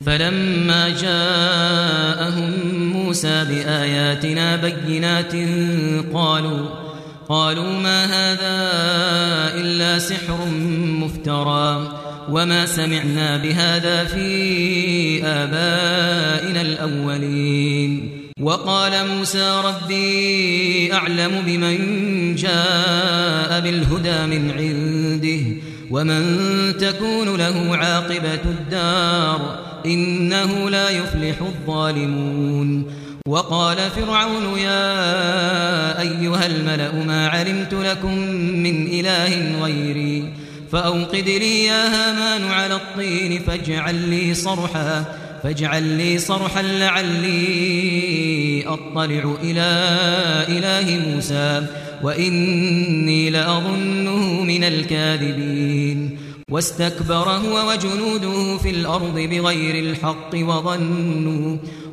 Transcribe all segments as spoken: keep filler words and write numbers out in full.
فلما جاءهم موسى بآياتنا بينات قالوا قالوا ما هذا إلا سحر مفترى وما سمعنا بهذا في آبائنا الأولين. وقال موسى ربي أعلم بمن جاء بالهدى من عنده ومن تكون له عاقبة الدار إنه لا يفلح الظالمون. وقال فرعون يا أيها الملأ ما علمت لكم من إله غيري فأوقد لي يا هامان على الطين فاجعل لي صرحا فاجعل لي صرحا لعلي أطلع إلى إله موسى وإني لأظنه من الكاذبين. واستكبر هو وجنوده في الأرض بغير الحق وظنوا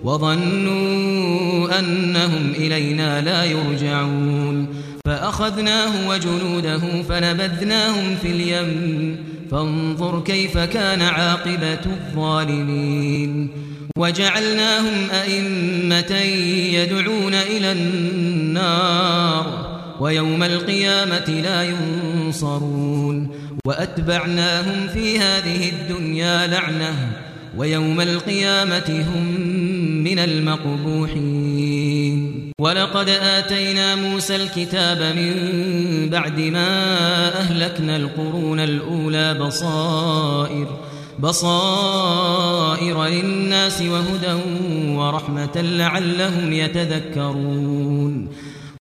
وظنوا أنهم إلينا لا يرجعون. فأخذناه وجنوده فنبذناهم في اليم فانظر كيف كان عاقبة الظالمين. وجعلناهم أئمة يدعون إلى النار ويوم القيامة لا ينصرون. وأتبعناهم في هذه الدنيا لعنة ويوم القيامة هم من المقبوحين. ولقد آتينا موسى الكتاب من بعد ما أهلكنا القرون الأولى بصائر بصائر للناس وهدى ورحمة لعلهم يتذكرون.